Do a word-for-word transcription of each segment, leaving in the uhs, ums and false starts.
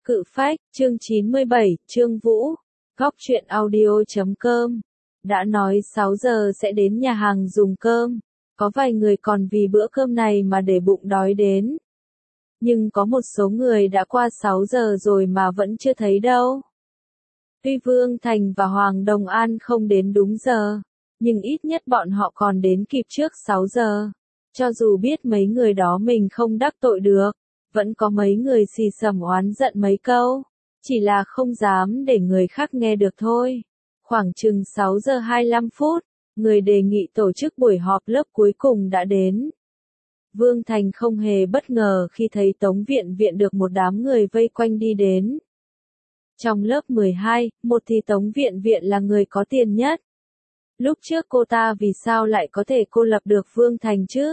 Cự phách, chương chín mươi bảy, Trương Vũ, góc truyện audio.com. Đã nói sáu giờ sẽ đến nhà hàng dùng cơm, có vài người còn vì bữa cơm này mà để bụng đói đến. Nhưng có một số người đã qua sáu giờ rồi mà vẫn chưa thấy đâu. Tuy Vương Thành và Hoàng Đồng An không đến đúng giờ, nhưng ít nhất bọn họ còn đến kịp trước sáu giờ. Cho dù biết mấy người đó mình không đắc tội được, vẫn có mấy người xì xầm oán giận mấy câu, chỉ là không dám để người khác nghe được thôi. Khoảng chừng sáu giờ hai mươi lăm phút, người đề nghị tổ chức buổi họp lớp cuối cùng đã đến. Vương Thành không hề bất ngờ khi thấy Tống Viện Viện được một đám người vây quanh đi đến. Trong lớp mười hai, một thì Tống Viện Viện là người có tiền nhất. Lúc trước cô ta vì sao lại có thể cô lập được Vương Thành chứ?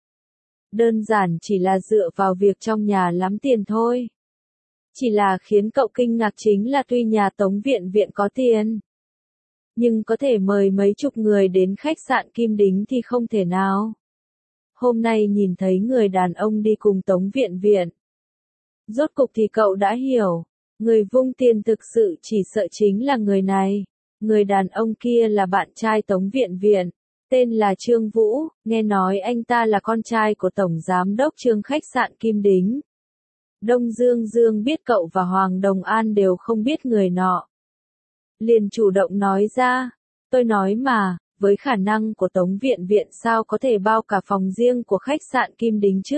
Đơn giản chỉ là dựa vào việc trong nhà lắm tiền thôi. Chỉ là khiến cậu kinh ngạc chính là tuy nhà Tống Viện Viện có tiền, nhưng có thể mời mấy chục người đến khách sạn Kim Đính thì không thể nào. Hôm nay nhìn thấy người đàn ông đi cùng Tống Viện Viện, rốt cục thì cậu đã hiểu, người vung tiền thực sự chỉ sợ chính là người này. Người đàn ông kia là bạn trai Tống Viện Viện, tên là Trương Vũ, nghe nói anh ta là con trai của Tổng Giám đốc Trương khách sạn Kim Đính. Đông Dương Dương biết cậu và Hoàng Đồng An đều không biết người nọ. Liền chủ động nói ra, tôi nói mà, với khả năng của Tống Viện Viện sao có thể bao cả phòng riêng của khách sạn Kim Đính chứ?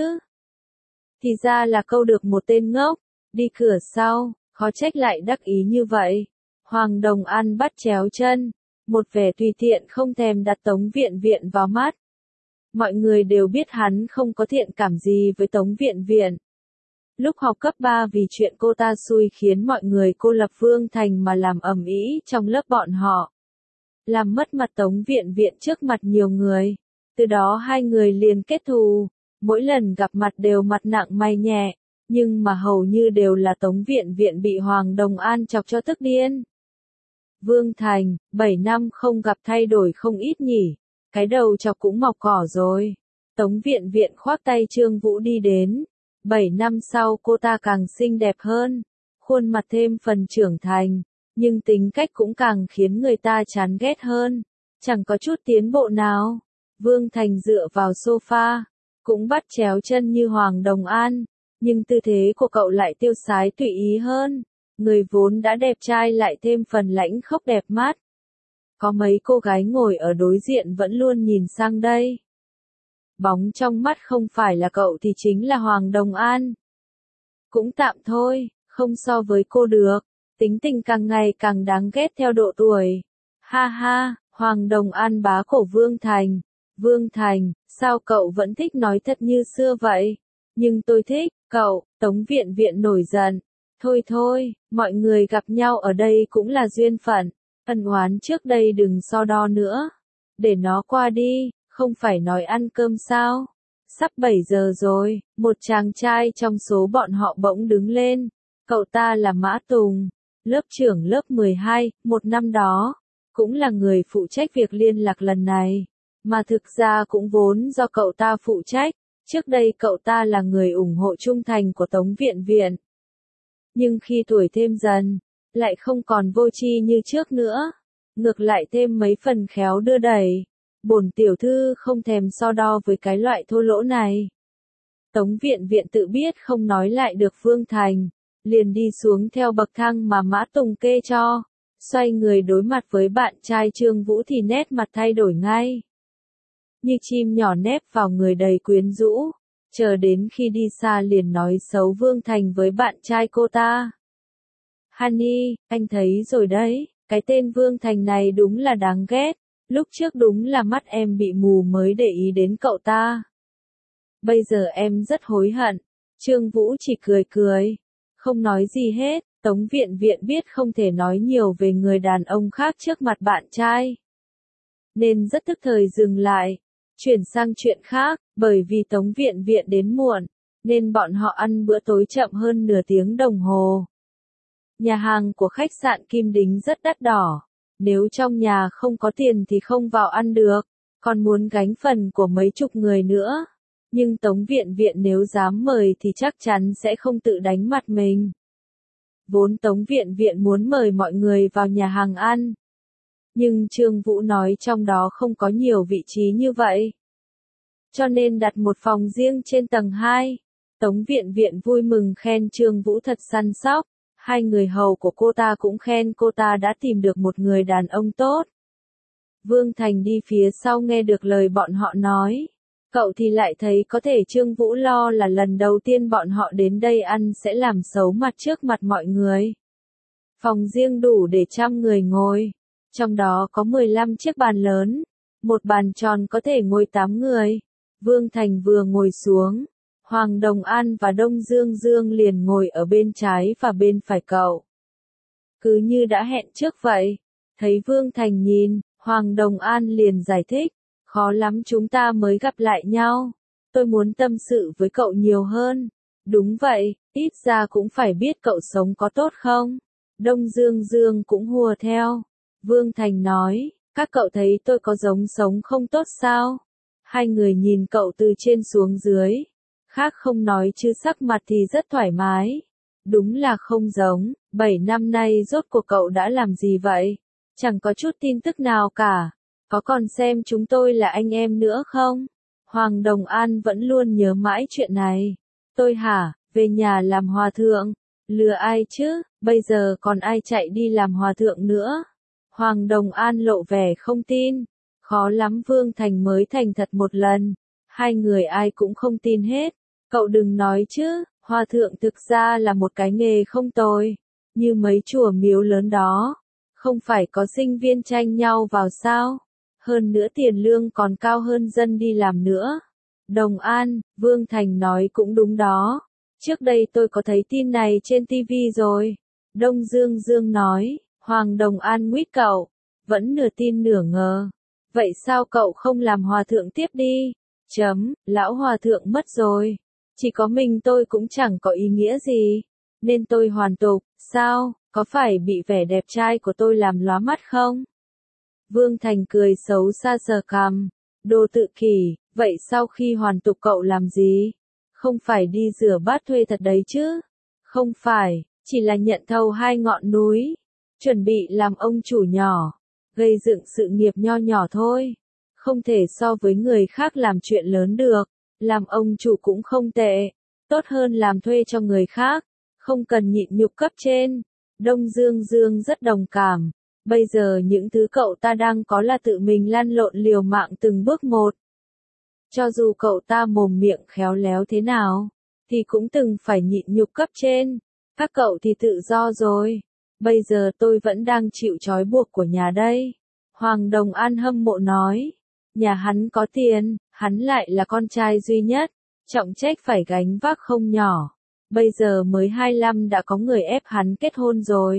Thì ra là câu được một tên ngốc, đi cửa sau, khó trách lại đắc ý như vậy. Hoàng Đồng An bắt chéo chân, một vẻ tùy tiện không thèm đặt Tống Viện Viện vào mắt. Mọi người đều biết hắn không có thiện cảm gì với Tống Viện Viện. Lúc học cấp ba vì chuyện cô ta xui khiến mọi người cô lập Vương Thành mà làm ầm ĩ trong lớp bọn họ. Làm mất mặt Tống Viện Viện trước mặt nhiều người. Từ đó hai người liền kết thù, mỗi lần gặp mặt đều mặt nặng mày nhẹ, nhưng mà hầu như đều là Tống Viện Viện bị Hoàng Đồng An chọc cho tức điên. Vương Thành, bảy năm không gặp thay đổi không ít nhỉ, cái đầu chọc cũng mọc cỏ rồi. Tống Viện Viện khoác tay Trương Vũ đi đến. Bảy năm sau cô ta càng xinh đẹp hơn, khuôn mặt thêm phần trưởng thành, nhưng tính cách cũng càng khiến người ta chán ghét hơn, chẳng có chút tiến bộ nào. Vương Thành dựa vào sofa, cũng bắt chéo chân như Hoàng Đồng An, nhưng tư thế của cậu lại tiêu sái tùy ý hơn, người vốn đã đẹp trai lại thêm phần lãnh khốc đẹp mắt. Có mấy cô gái ngồi ở đối diện vẫn luôn nhìn sang đây. Bóng trong mắt không phải là cậu thì chính là Hoàng Đồng An. Cũng tạm thôi, không so với cô được, tính tình càng ngày càng đáng ghét theo độ tuổi. Ha ha, Hoàng Đồng An bá cổ Vương Thành. Vương Thành, sao cậu vẫn thích nói thật như xưa vậy? Nhưng tôi thích, cậu, Tống Viện Viện nổi giận. Thôi thôi, mọi người gặp nhau ở đây cũng là duyên phận, ân oán trước đây đừng so đo nữa. Để nó qua đi. Không phải nói ăn cơm sao? Sắp bảy giờ rồi, một chàng trai trong số bọn họ bỗng đứng lên. Cậu ta là Mã Tùng, lớp trưởng lớp mười hai, một năm đó, cũng là người phụ trách việc liên lạc lần này. Mà thực ra cũng vốn do cậu ta phụ trách, trước đây cậu ta là người ủng hộ trung thành của Tống Viện Viện. Nhưng khi tuổi thêm dần, lại không còn vô tri như trước nữa, ngược lại thêm mấy phần khéo đưa đẩy. Bổn tiểu thư không thèm so đo với cái loại thô lỗ này. Tống Viện Viện tự biết không nói lại được Vương Thành, liền đi xuống theo bậc thang mà Mã Tùng kê cho, xoay người đối mặt với bạn trai Trương Vũ thì nét mặt thay đổi ngay. Như chim nhỏ nép vào người đầy quyến rũ, chờ đến khi đi xa liền nói xấu Vương Thành với bạn trai cô ta. Honey, anh thấy rồi đấy, cái tên Vương Thành này đúng là đáng ghét. Lúc trước đúng là mắt em bị mù mới để ý đến cậu ta. Bây giờ em rất hối hận. Trương Vũ chỉ cười cười, không nói gì hết. Tống Viện Viện biết không thể nói nhiều về người đàn ông khác trước mặt bạn trai, nên rất tức thời dừng lại, chuyển sang chuyện khác. Bởi vì Tống Viện Viện đến muộn, nên bọn họ ăn bữa tối chậm hơn nửa tiếng đồng hồ. Nhà hàng của khách sạn Kim Đính rất đắt đỏ. Nếu trong nhà không có tiền thì không vào ăn được, còn muốn gánh phần của mấy chục người nữa. Nhưng Tống Viện Viện nếu dám mời thì chắc chắn sẽ không tự đánh mặt mình. Vốn Tống Viện Viện muốn mời mọi người vào nhà hàng ăn. Nhưng Trương Vũ nói trong đó không có nhiều vị trí như vậy. Cho nên đặt một phòng riêng trên tầng hai. Tống Viện Viện vui mừng khen Trương Vũ thật săn sóc. Hai người hầu của cô ta cũng khen cô ta đã tìm được một người đàn ông tốt. Vương Thành đi phía sau nghe được lời bọn họ nói. Cậu thì lại thấy có thể Trương Vũ lo là lần đầu tiên bọn họ đến đây ăn sẽ làm xấu mặt trước mặt mọi người. Phòng riêng đủ để trăm người ngồi. Trong đó có mười lăm chiếc bàn lớn. Một bàn tròn có thể ngồi tám người. Vương Thành vừa ngồi xuống. Hoàng Đồng An và Đông Dương Dương liền ngồi ở bên trái và bên phải cậu. Cứ như đã hẹn trước vậy. Thấy Vương Thành nhìn, Hoàng Đồng An liền giải thích. Khó lắm chúng ta mới gặp lại nhau. Tôi muốn tâm sự với cậu nhiều hơn. Đúng vậy, ít ra cũng phải biết cậu sống có tốt không? Đông Dương Dương cũng hùa theo. Vương Thành nói, các cậu thấy tôi có giống sống không tốt sao? Hai người nhìn cậu từ trên xuống dưới. Khác không nói chứ sắc mặt thì rất thoải mái. Đúng là không giống, bảy năm nay rốt cuộc cậu đã làm gì vậy? Chẳng có chút tin tức nào cả. Có còn xem chúng tôi là anh em nữa không? Hoàng Đồng An vẫn luôn nhớ mãi chuyện này. Tôi hả, về nhà làm hòa thượng? Lừa ai chứ, bây giờ còn ai chạy đi làm hòa thượng nữa? Hoàng Đồng An lộ vẻ không tin. Khó lắm Vương Thành mới thành thật một lần. Hai người ai cũng không tin hết. Cậu đừng nói chứ, hòa thượng thực ra là một cái nghề không tồi. Như mấy chùa miếu lớn đó. Không phải có sinh viên tranh nhau vào sao? Hơn nữa tiền lương còn cao hơn dân đi làm nữa. Đồng An, Vương Thành nói cũng đúng đó. Trước đây tôi có thấy tin này trên ti vi rồi. Đông Dương Dương nói, Hoàng Đồng An nguyết cậu. Vẫn nửa tin nửa ngờ. Vậy sao cậu không làm hòa thượng tiếp đi? Chấm, lão hòa thượng mất rồi. Chỉ có mình tôi cũng chẳng có ý nghĩa gì. Nên tôi hoàn tục, sao, có phải bị vẻ đẹp trai của tôi làm lóa mắt không? Vương Thành cười xấu xa sờ cằm. Đồ tự kỷ, vậy sau khi hoàn tục cậu làm gì? Không phải đi rửa bát thuê thật đấy chứ? Không phải, chỉ là nhận thầu hai ngọn núi. Chuẩn bị làm ông chủ nhỏ. Gây dựng sự nghiệp nho nhỏ thôi. Không thể so với người khác làm chuyện lớn được. Làm ông chủ cũng không tệ. Tốt hơn làm thuê cho người khác. Không cần nhịn nhục cấp trên. Đông Dương Dương rất đồng cảm. Bây giờ những thứ cậu ta đang có là tự mình lăn lộn liều mạng từng bước một. Cho dù cậu ta mồm miệng khéo léo thế nào, thì cũng từng phải nhịn nhục cấp trên. Các cậu thì tự do rồi. Bây giờ tôi vẫn đang chịu trói buộc của nhà đây. Hoàng Đồng An hâm mộ nói. Nhà hắn có tiền, hắn lại là con trai duy nhất. Trọng trách phải gánh vác không nhỏ. Bây giờ mới hai mươi lăm đã có người ép hắn kết hôn rồi.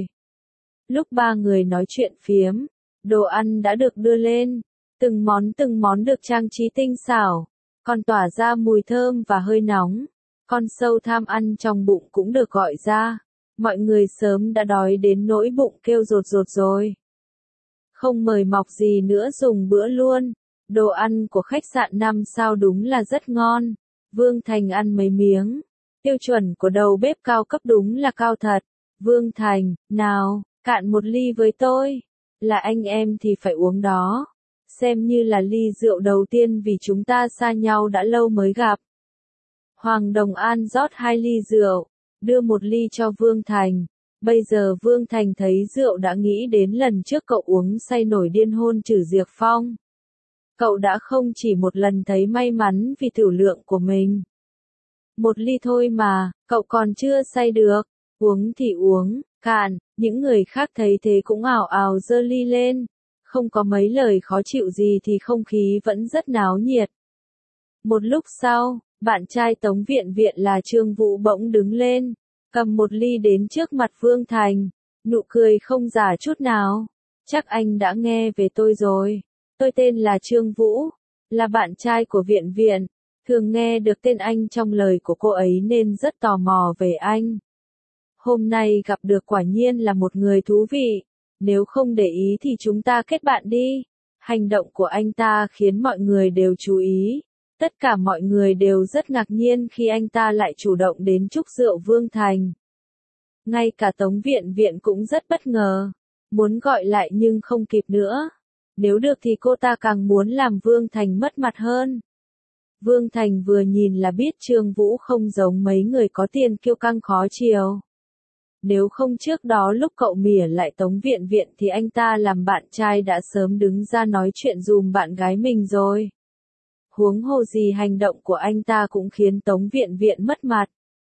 Lúc ba người nói chuyện phiếm, đồ ăn đã được đưa lên. Từng món từng món được trang trí tinh xảo. Còn tỏa ra mùi thơm và hơi nóng. Con sâu tham ăn trong bụng cũng được gọi ra. Mọi người sớm đã đói đến nỗi bụng kêu rột rột rồi. Không mời mọc gì nữa dùng bữa luôn. Đồ ăn của khách sạn năm sao đúng là rất ngon. Vương Thành ăn mấy miếng. Tiêu chuẩn của đầu bếp cao cấp đúng là cao thật. Vương Thành, nào, cạn một ly với tôi. Là anh em thì phải uống đó. Xem như là ly rượu đầu tiên vì chúng ta xa nhau đã lâu mới gặp. Hoàng Đồng An rót hai ly rượu. Đưa một ly cho Vương Thành. Bây giờ Vương Thành thấy rượu đã nghĩ đến lần trước cậu uống say nổi điên hôn Trử Diệp Phong. Cậu đã không chỉ một lần thấy may mắn vì tiểu lượng của mình. Một ly thôi mà, cậu còn chưa say được. Uống thì uống, cạn, những người khác thấy thế cũng ào ào giơ ly lên. Không có mấy lời khó chịu gì thì không khí vẫn rất náo nhiệt. Một lúc sau, bạn trai Tống Viện Viện là Trương Vũ bỗng đứng lên, cầm một ly đến trước mặt Vương Thành, nụ cười không giả chút nào. Chắc anh đã nghe về tôi rồi. Tôi tên là Trương Vũ, là bạn trai của Viện Viện. Thường nghe được tên anh trong lời của cô ấy nên rất tò mò về anh. Hôm nay gặp được quả nhiên là một người thú vị. Nếu không để ý thì chúng ta kết bạn đi. Hành động của anh ta khiến mọi người đều chú ý. Tất cả mọi người đều rất ngạc nhiên khi anh ta lại chủ động đến chúc rượu Vương Thành. Ngay cả Tống Viện Viện cũng rất bất ngờ, muốn gọi lại nhưng không kịp nữa. Nếu được thì cô ta càng muốn làm Vương Thành mất mặt hơn. Vương Thành vừa nhìn là biết Trương Vũ không giống mấy người có tiền kiêu căng khó chiều. Nếu không trước đó lúc cậu mỉa lại Tống Viện Viện thì anh ta làm bạn trai đã sớm đứng ra nói chuyện dùm bạn gái mình rồi. Huống hồ gì hành động của anh ta cũng khiến Tống Viện Viện mất mặt.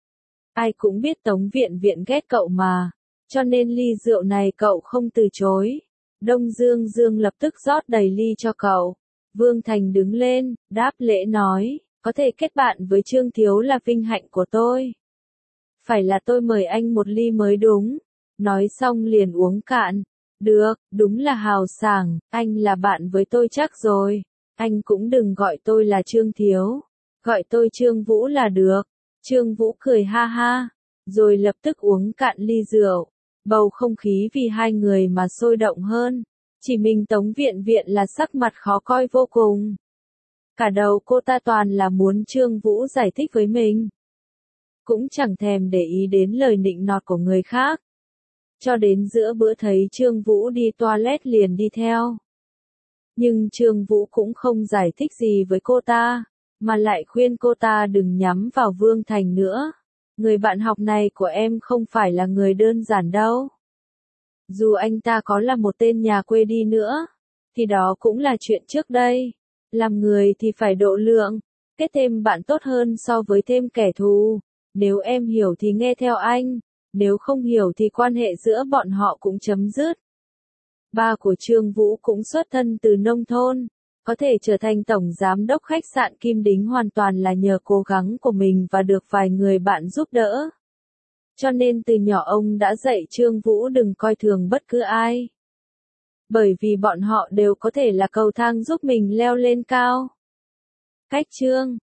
Ai cũng biết Tống Viện Viện ghét cậu mà, cho nên ly rượu này cậu không từ chối. Đông Dương Dương lập tức rót đầy ly cho cậu. Vương Thành đứng lên, đáp lễ nói, có thể kết bạn với Trương Thiếu là vinh hạnh của tôi. Phải là tôi mời anh một ly mới đúng. Nói xong liền uống cạn. Được, đúng là hào sảng, anh là bạn với tôi chắc rồi. Anh cũng đừng gọi tôi là Trương Thiếu. Gọi tôi Trương Vũ là được. Trương Vũ cười ha ha, rồi lập tức uống cạn ly rượu. Bầu không khí vì hai người mà sôi động hơn. Chỉ mình Tống Viện Viện là sắc mặt khó coi vô cùng. Cả đầu cô ta toàn là muốn Trương Vũ giải thích với mình. Cũng chẳng thèm để ý đến lời nịnh nọt của người khác. Cho đến giữa bữa thấy Trương Vũ đi toilet liền đi theo. Nhưng Trương Vũ cũng không giải thích gì với cô ta, mà lại khuyên cô ta đừng nhắm vào Vương Thành nữa. Người bạn học này của em không phải là người đơn giản đâu. Dù anh ta có là một tên nhà quê đi nữa, thì đó cũng là chuyện trước đây. Làm người thì phải độ lượng, kết thêm bạn tốt hơn so với thêm kẻ thù. Nếu em hiểu thì nghe theo anh, nếu không hiểu thì quan hệ giữa bọn họ cũng chấm dứt. Ba của Trương Vũ cũng xuất thân từ nông thôn, có thể trở thành tổng giám đốc khách sạn Kim Đính hoàn toàn là nhờ cố gắng của mình và được vài người bạn giúp đỡ. Cho nên từ nhỏ ông đã dạy Trương Vũ đừng coi thường bất cứ ai. Bởi vì bọn họ đều có thể là cầu thang giúp mình leo lên cao. Cách chương